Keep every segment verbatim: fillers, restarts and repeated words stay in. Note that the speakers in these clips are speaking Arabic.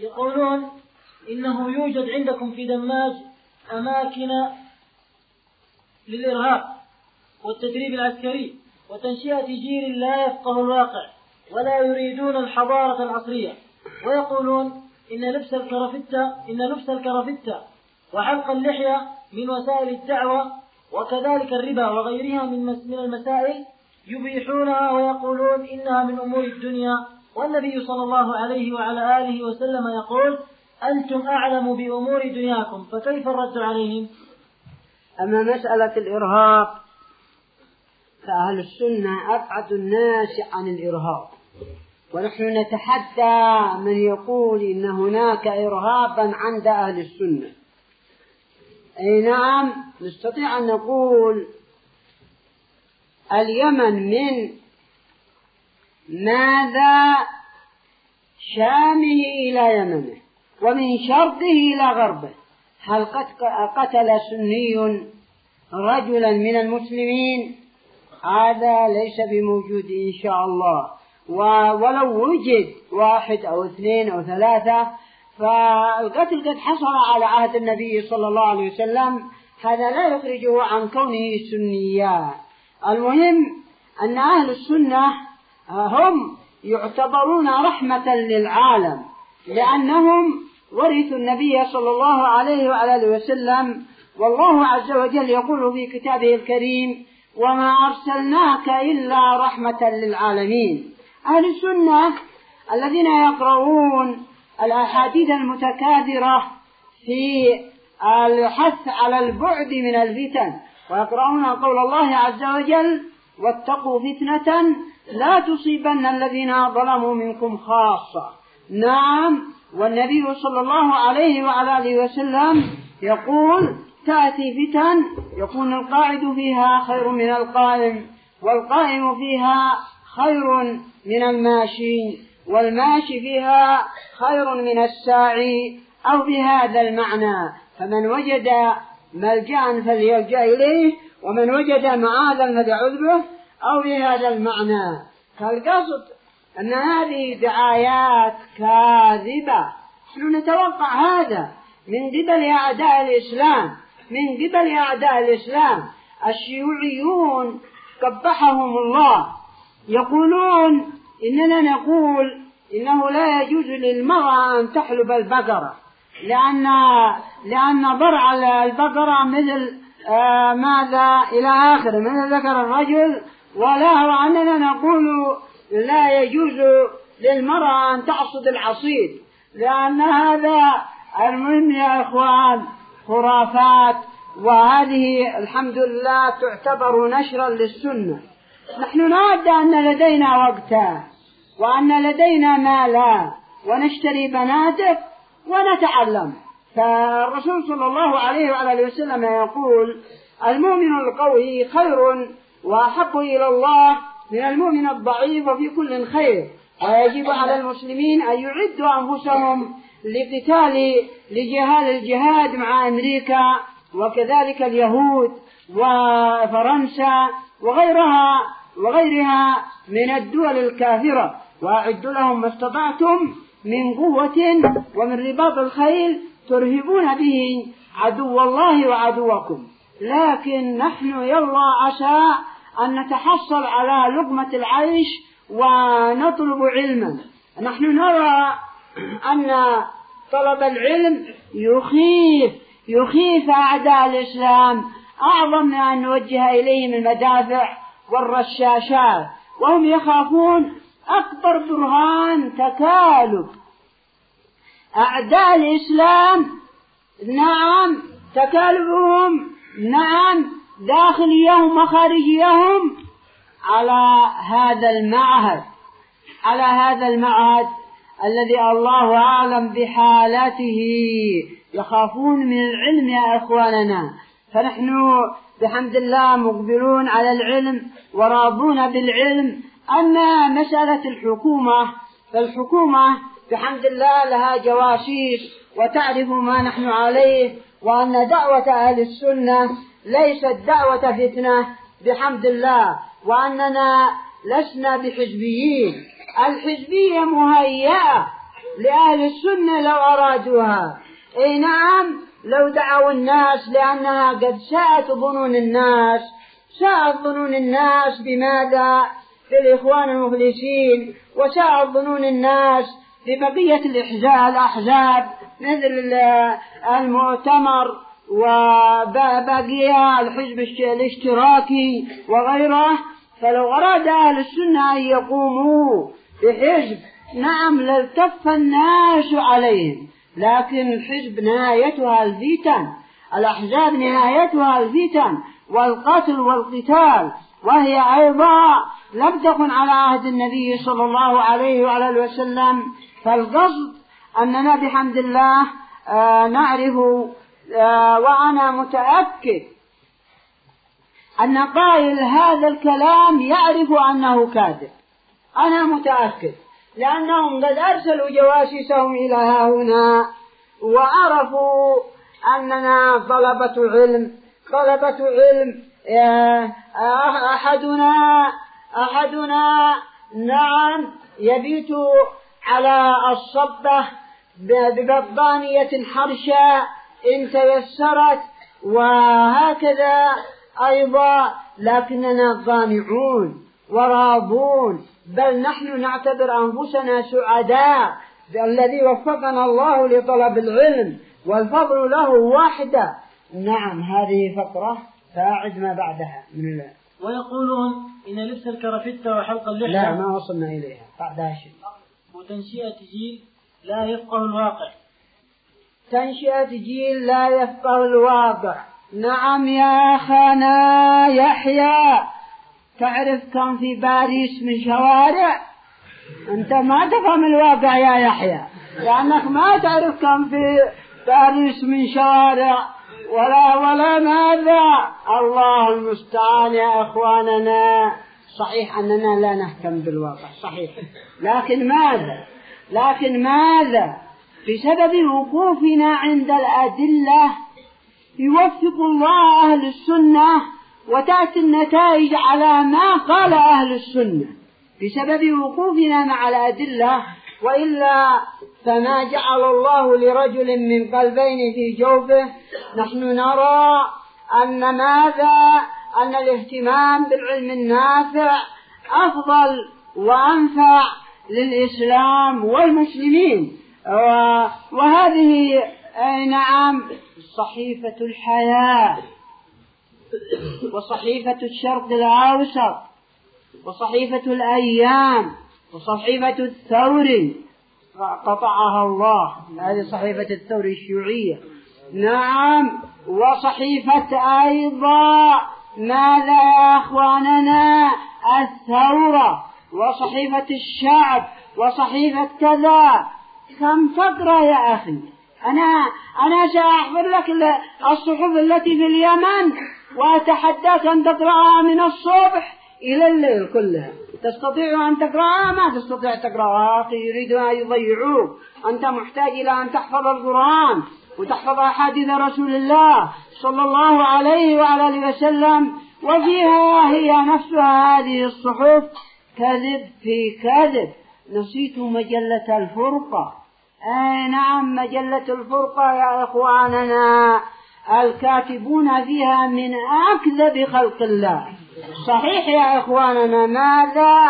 يقولون إنه يوجد عندكم في دماج أماكن للإرهاب والتدريب العسكري وتنشئة جيل لا يفقه الواقع ولا يريدون الحضارة العصرية، ويقولون إن لبس الكرافتة إن لبس الكرافتة وحلق اللحية من وسائل الدعوة، وكذلك الربا وغيرها من المسائل يبيحونها ويقولون إنها من أمور الدنيا، والنبي صلى الله عليه وعلى آله وسلم يقول: أنتم أعلم بأمور دنياكم، فكيف الرد عليهم؟ أما مسألة الإرهاب فأهل السنة أبعد الناس عن الإرهاب، ونحن نتحدى من يقول إن هناك إرهابا عند أهل السنة. أي نعم، نستطيع أن نقول اليمن من ماذا شامه إلى يمنه ومن شرقه إلى غربه. هل قتل سني رجلا من المسلمين؟ هذا ليس بموجود إن شاء الله، ولو وجد واحد أو اثنين أو ثلاثة فالقتل قد حصل على عهد النبي صلى الله عليه وسلم، هذا لا يخرجه عن كونه سنيا. المهم أن أهل السنة هم يعتبرون رحمة للعالم، لأنهم ورثوا النبي صلى الله عليه وآله وسلم، والله عز وجل يقول في كتابه الكريم: وما أرسلناك إلا رحمة للعالمين. أهل السنة الذين يقرؤون الأحاديث المتكاثرة في الحث على البعد من الفتن، ويقرؤون قول الله عز وجل: واتقوا فتنة لا تصيبن الذين ظلموا منكم خاصة. نعم، والنبي صلى الله عليه وعلى آله وسلم يقول: تأتي فتن يكون القاعد فيها خير من القائم، والقائم فيها خير من الماشي، والماشي فيها خير من الساعي، أو بهذا المعنى. فمن وجد ملجأ فليلجأ إليه، ومن وجد معاذا فليعوذ به، أو بهذا المعنى. فالقصد أن هذه دعايات كاذبة، نحن نتوقع هذا من قبل أعداء الإسلام، من قبل أعداء الإسلام. الشيوعيون قبحهم الله يقولون إننا نقول إنه لا يجوز للمرأة أن تحلب البقرة، لأن لأن ضرع البقرة مثل آه ماذا إلى آخر من ذكر الرجل، ولا وأننا نقول لا يجوز للمرأة أن تعصد العصيد، لأن هذا المهم يا إخوان خرافات، وهذه الحمد لله تعتبر نشرا للسنة. نحن نود أن لدينا وقتا وأن لدينا مالا ونشتري بنادق ونتعلم. فالرسول صلى الله عليه وعلى وسلم يقول: المؤمن القوي خير وأحب إلى الله من المؤمن الضعيف، وفي كل خير. ويجب على المسلمين أن يعدوا أنفسهم لقتال لجهاد الجهاد مع أمريكا وكذلك اليهود وفرنسا وغيرها وغيرها من الدول الكافرة، وأعدوا لهم ما استطعتم من قوة ومن رباط الخيل ترهبون به عدو الله وعدوكم. لكن نحن يلا عسى أن نتحصل على لقمة العيش ونطلب علما. نحن نرى أن طلب العلم يخيف يخيف أعداء الإسلام أعظم من أن نوجه إليهم المدافع والرشاشات، وهم يخافون أكبر برهان تكالب أعداء الإسلام. نعم، تكالبهم نعم داخليهم وخارجيهم على هذا المعهد على هذا المعهد الذي الله أعلم بحالته. يخافون من العلم يا إخواننا، فنحن بحمد الله مقبلون على العلم وراضون بالعلم. أما مسألة الحكومة فالحكومة بحمد الله لها جواسيس وتعرف ما نحن عليه، وأن دعوة أهل السنة ليست دعوة فتنة بحمد الله، وأننا لسنا بحزبيين. الحزبية مهيئة لأهل السنة لو أرادوها. أي نعم، لو دعوا الناس، لأنها قد ساءت ظنون الناس، ساءت ظنون الناس بماذا؟ بالإخوان المخلصين، وساءت ظنون الناس ببقية الأحزاب مثل المؤتمر وبقية الحزب الاشتراكي وغيره. فلو أراد أهل السنة أن يقوموا بحزب، نعم لالتف الناس عليهم، لكن الحزب نهايتها الفتن، الأحزاب نهايتها الفتن والقتل والقتال، وهي أيضا لم تكن على عهد النبي صلى الله عليه وعلى وسلم. فالقصد أننا بحمد الله آه نعرف آه وأنا متأكد أن قائل هذا الكلام يعرف أنه كاذب، أنا متأكد، لأنهم قد أرسلوا جواسيسهم إلى هنا وعرفوا أننا طلبة علم طلبة علم أحدنا أحدنا نعم يبيت على الصبة ببطانية حرشة إن تيسرت، وهكذا أيضا، لكننا قانعون وراضون، بل نحن نعتبر أنفسنا سعداء الذي وفقنا الله لطلب العلم، والفضل له وحده. نعم، هذه فقرة، فأعد ما بعدها من الله. ويقولون إن لبس الكرافتة وحلق اللحية، لا ما وصلنا إليها، بعدها شيء. وتنشئة جيل لا يفقه الواقع. تنشئة جيل لا يفقه الواقع. نعم يا أخانا يحيى، تعرف كم في باريس من شوارع؟ أنت ما تفهم الواقع يا يحيى، لأنك ما تعرف كم في باريس من شوارع ولا ولا ماذا. الله المستعان يا أخواننا. صحيح أننا لا نهتم بالواقع، صحيح، لكن ماذا لكن ماذا بسبب وقوفنا عند الأدلة يوفق الله أهل السنة وتأتي النتائج على ما قال أهل السنة بسبب وقوفنا مع الأدلة. وإلا فما جعل الله لرجل من قلبين في جوفه. نحن نرى أن ماذا أن الاهتمام بالعلم النافع أفضل وأنفع للإسلام والمسلمين. وهذه أي نعم صحيفة الحياة، وصحيفة الشرق الأوسط، وصحيفة الأيام، وصحيفة الثور قطعها الله، هذه صحيفة الثور الشيوعية. نعم، وصحيفة أيضا ماذا يا أخواننا؟ الثورة، وصحيفة الشعب، وصحيفة كذا. كم تقرأ يا أخي؟ أنا أنا سأحفظ لك الصحف التي في اليمن وأتحداك أن تقرأها من الصبح إلى الليل كلها. تستطيع أن تقرأها؟ ما تستطيع تقرأها. أخي يريدون أن يضيعوك. أنت محتاج إلى أن تحفظ القرآن وتحفظ أحاديث رسول الله صلى الله عليه وعلى آله وسلم، وفيها هي نفسها هذه الصحف كذب في كذب. نسيت مجلة الفرقة. أي نعم، مجلة الفرقة يا إخواننا، الكاتبون فيها من أكذب خلق الله. صحيح يا إخواننا. ماذا؟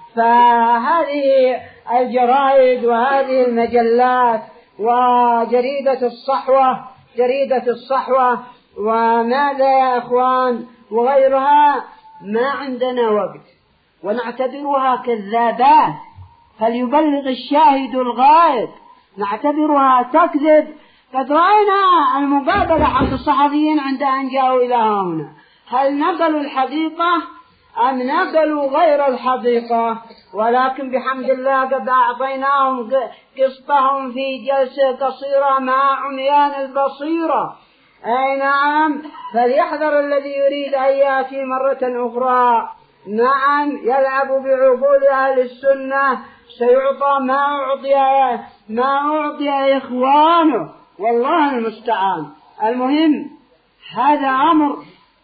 فهذه الجرائد وهذه المجلات وجريدة الصحوة جريدة الصحوة وماذا يا إخوان وغيرها، ما عندنا وقت ونعتبرها كذابات. فليبلغ الشاهد الغائب. نعتبرها تكذب. قد رأينا المقابلة حق الصحفيين عند أن جاءوا إلى هنا، هل نقلوا الحقيقة أم نقلوا غير الحقيقة؟ ولكن بحمد الله قد أعطيناهم قسطهم في جلسة قصيرة مع عميان البصيرة. أي نعم، فليحذر الذي يريد أن يأتي مرة أخرى نعم يلعب بعقول أهل السنة، سيعطى ما أعطي ما أعطي إخوانه، والله المستعان. المهم هذا أمر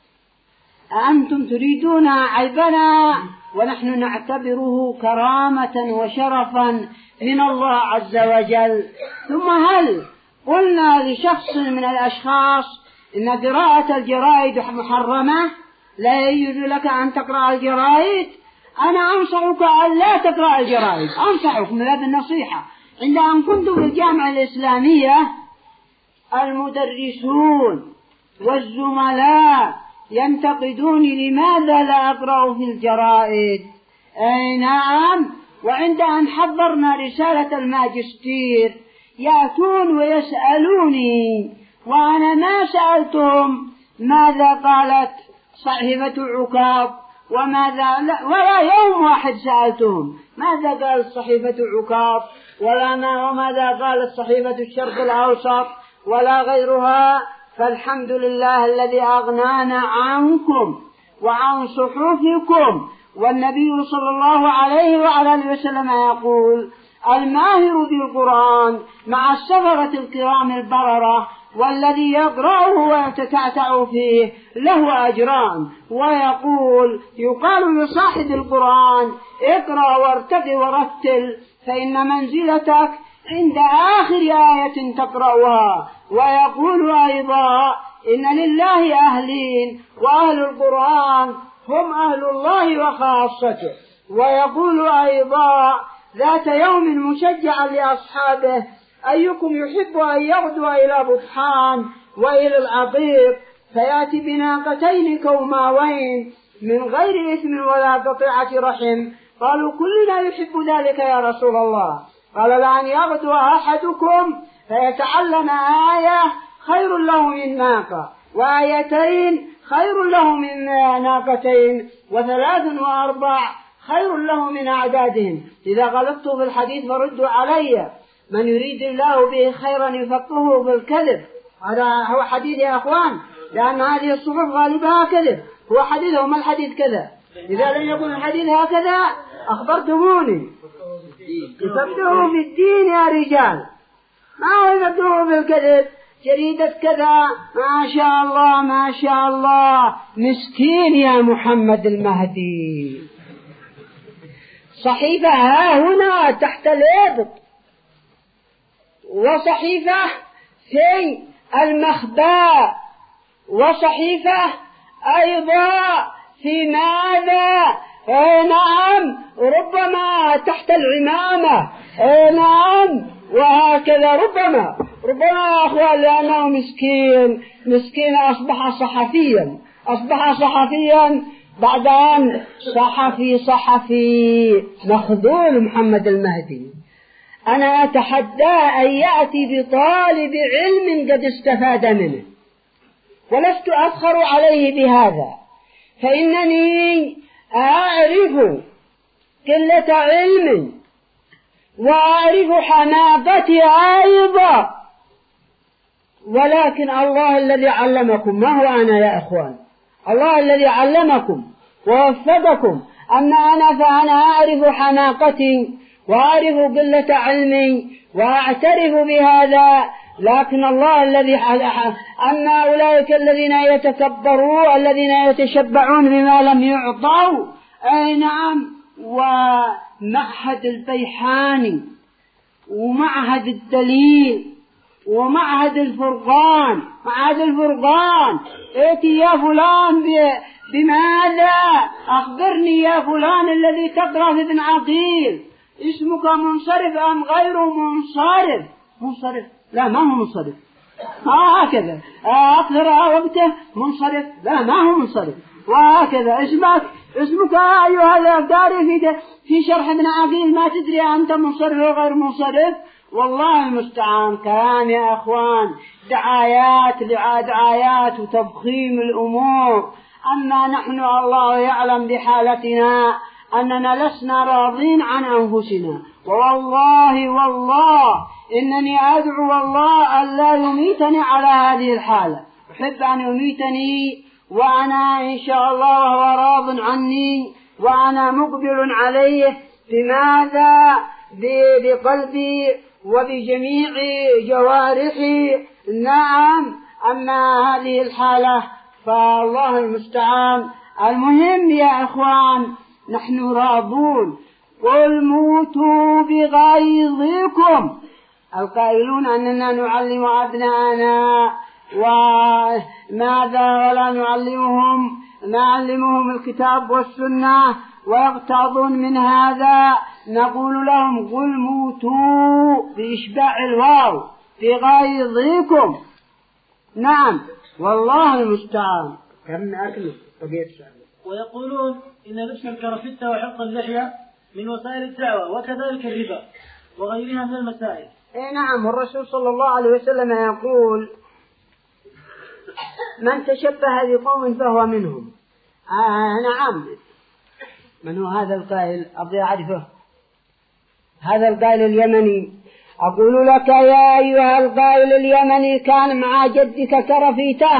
أنتم تريدون عيبنا، ونحن نعتبره كرامة وشرفا من الله عز وجل. ثم هل قلنا لشخص من الأشخاص إن قراءة الجرائد محرمة، لا يجوز لك أن تقرأ الجرائد؟ أنا أنصحك أن لا تقرأ الجرائد، أنصحك من باب النصيحة. عند أن كنت في الجامعة الإسلامية المدرسون والزملاء ينتقدوني لماذا لا أقرأ في الجرائد. أي نعم. وعند أن حضرنا رسالة الماجستير يأتون ويسألوني، وأنا ما سألتهم ماذا قالت صحيفة عكاظ وماذا لا، ولا يوم واحد سألتهم ماذا قالت صحيفة عكاظ ولا ما وماذا قالت صحيفة الشرق الأوسط ولا غيرها. فالحمد لله الذي أغنانا عنكم وعن صحفكم. والنبي صلى الله عليه وعلى آله وسلم يقول: الماهر بالقرآن مع السفرة الكرام البررة، والذي يقرأه ويتتعتع فيه له أجران. ويقول يقال لصاحب القرآن: اقرأ وارتق ورتل، فإن منزلتك عند آخر آية تقرأها. ويقول أيضا: إن لله أهلين، وأهل القرآن هم أهل الله وخاصته. ويقول أيضا ذات يوم مشجعا لأصحابه: أيكم يحب أن يغدو إلى بطحان وإلى العقيق فيأتي بناقتين كوماوين من غير إثم ولا قطيعة رحم؟ قالوا: كلنا يحب ذلك يا رسول الله. قال: لأن يغدو أحدكم فيتعلم آية خير له من ناقة، وآيتين خير له من ناقتين، وثلاث وأربع خير له من أعدادهم. إذا غلطت في الحديث فردوا علي. من يريد الله به خيرا يفقهه بالكذب. هذا هو حديث يا أخوان، لأن هذه الصحف غالبها كذب. هو حديث وما الحديث كذا. إذا لم يكن الحديث هكذا أخبرتموني. يفقهوا في الدين يا رجال، ما يفقهوا بالكذب. جريدة كذا ما شاء الله ما شاء الله، مسكين يا محمد المهدي. صحيفة ها هنا تحت الإبط، وصحيفة في المخبأ، وصحيفة أيضا في ماذا؟ اي نعم، ربما تحت العمامة. اي نعم، وهكذا ربما ربما يا أخوان، لأنه مسكين مسكين أصبح صحفيا أصبح صحفيا بعد أن صحفي صحفي مخذول محمد المهدي. أنا أتحدى أن يأتي بطالب علم قد استفاد منه، ولست أفخر عليه بهذا، فإنني أعرف قلة علم وأعرف حماقتي أيضا، ولكن الله الذي علمكم، ما هو أنا يا أخوان، الله الذي علمكم ووفقكم. أما أنا فأنا أعرف حماقتي وأعرف قلة علمي وأعترف بهذا، لكن الله الذي أما أولئك الذين يتكبرون الذين يتشبعون بما لم يعطوا. أي نعم. ومعهد البيحاني ومعهد الدليل ومعهد الفرقان معهد الفرقان ائتي يا فلان بماذا؟ أخبرني يا فلان الذي تقرأ في ابن عقيل، اسمك منصرف أم غير منصرف؟ منصرف؟ لا، ما هو منصرف. هكذا أكثر وقته منصرف؟ لا، ما هو منصرف. وهكذا اسمك اسمك أيها الأفكاري في في شرح ابن عقيل ما تدري أنت منصرف وغير منصرف. والله المستعان. كلام يا أخوان، دعايات دعايات وتضخيم الأمور. أما نحن الله يعلم بحالتنا أننا لسنا راضين عن أنفسنا، والله والله إنني أدعو الله أن لا يميتني على هذه الحالة. أحب أن يميتني وأنا إن شاء الله وهو راض عني وأنا مقبل عليه. بماذا؟ بقلبي وبجميع جوارحي. نعم. أما هذه الحالة فالله المستعان. المهم يا أخوان، نحن راضون. قل موتوا بغيظكم. القائلون أننا نعلم أبناءنا وماذا ولا نعلمهم نعلمهم الكتاب والسنة ويغتاظون من هذا، نقول لهم قل موتوا بإشباع الواو بغيظكم. نعم والله المستعان. كم أكل ويقولون إن لبس الكرافتة وحلق اللحية من وسائل الدعوة وكذلك الربا وغيرها من المسائل. إيه نعم، الرسول صلى الله عليه وسلم يقول من تشبه بقوم فهو منهم. آه نعم. من هو هذا القائل؟ أبغى أعرفه. هذا القائل اليمني. أقول لك يا أيها القائل اليمني كان مع جدك كرفيته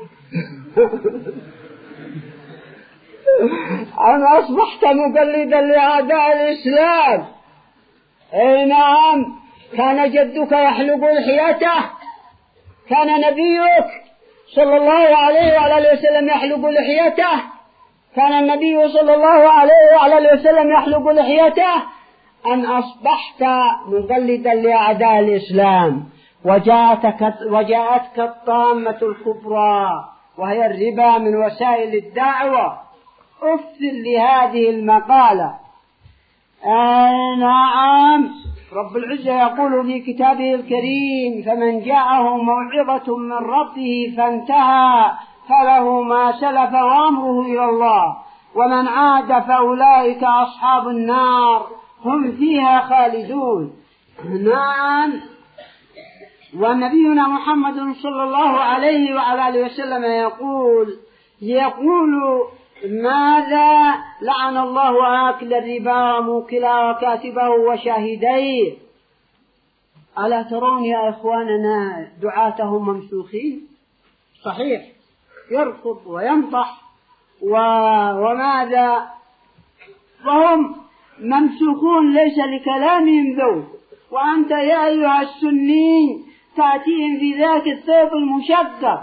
أنا أصبحت مقلدا لأعداء الإسلام. أي نعم، كان جدك يحلق لحيته، كان نبيك صلى الله عليه وعلى وسلم يحلق لحيته، كان النبي صلى الله عليه وعلى وسلم يحلق لحيته، أن أصبحت مقلدا لأعداء الإسلام وجاءتك, وجاءتك الطامة الكبرى وهي الربا من وسائل الدعوة. أفسر لهذه المقالة. آه نعم، رب العزة يقول في كتابه الكريم فمن جاءه موعظة من ربه فانتهى فله ما سلف وأمره إلى الله ومن عاد فأولئك أصحاب النار هم فيها خالدون. نعم. ونبينا محمد صلى الله عليه وعلى آله وسلم يقول يقول ماذا؟ لعن الله آكل الربا وموكله وكاتبه وشاهديه. ألا ترون يا إخواننا دعاتهم ممسوخين؟ صحيح، يركض وينطح و... وماذا؟ وهم ممسوخون ليس لكلامهم ذوق، وأنت يا أيها السنين تأتيهم في ذاك الثوب المشقق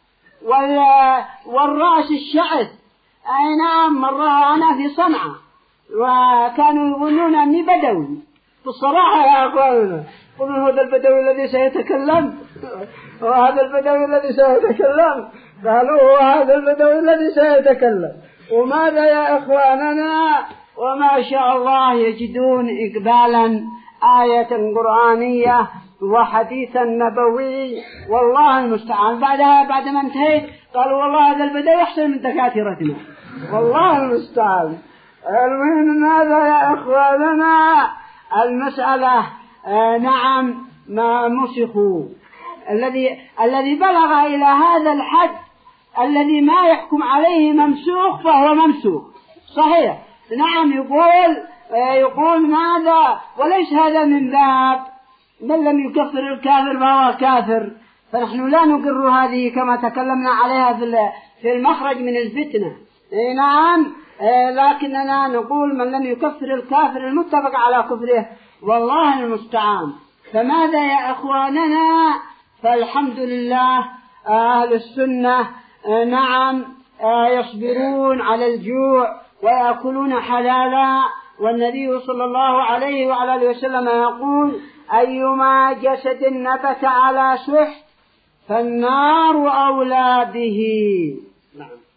والرأس الشعث. أي نعم، مرة أنا في صنعاء وكانوا يظنون أني بدوي. بالصراحة يا أخواننا قلوا هذا البدوي الذي سيتكلم وهذا البدوي الذي سيتكلم قالوا هو هذا البدوي الذي سيتكلم. وماذا يا إخواننا؟ وما شاء الله يجدون إقبالا آية قرآنية وحديثا نبوي، والله المستعان. بعدها بعد ما انتهيت قالوا والله هذا البدوي أحسن من دكاترتنا، والله المستعان. المهم ماذا يا إخواننا؟ المسألة آه نعم ما مسخوا. الذي الذي بلغ إلى هذا الحد الذي ما يحكم عليه ممسوخ فهو ممسوخ. صحيح. نعم. يقول آه يقول ماذا؟ وليس هذا من باب من لم يكفر الكافر فهو كافر، فنحن لا نقر هذه كما تكلمنا عليها في المخرج من الفتنة. نعم. لكننا نقول من لم يكفر الكافر المتفق على كفره، والله المستعان. فماذا يا أخواننا؟ فالحمد لله أهل السنة نعم يصبرون على الجوع ويأكلون حلالا، والنبي صلى الله عليه وعلى آله وسلم يقول أيما جسد نبت على سحت فالنار أولى به. نعم.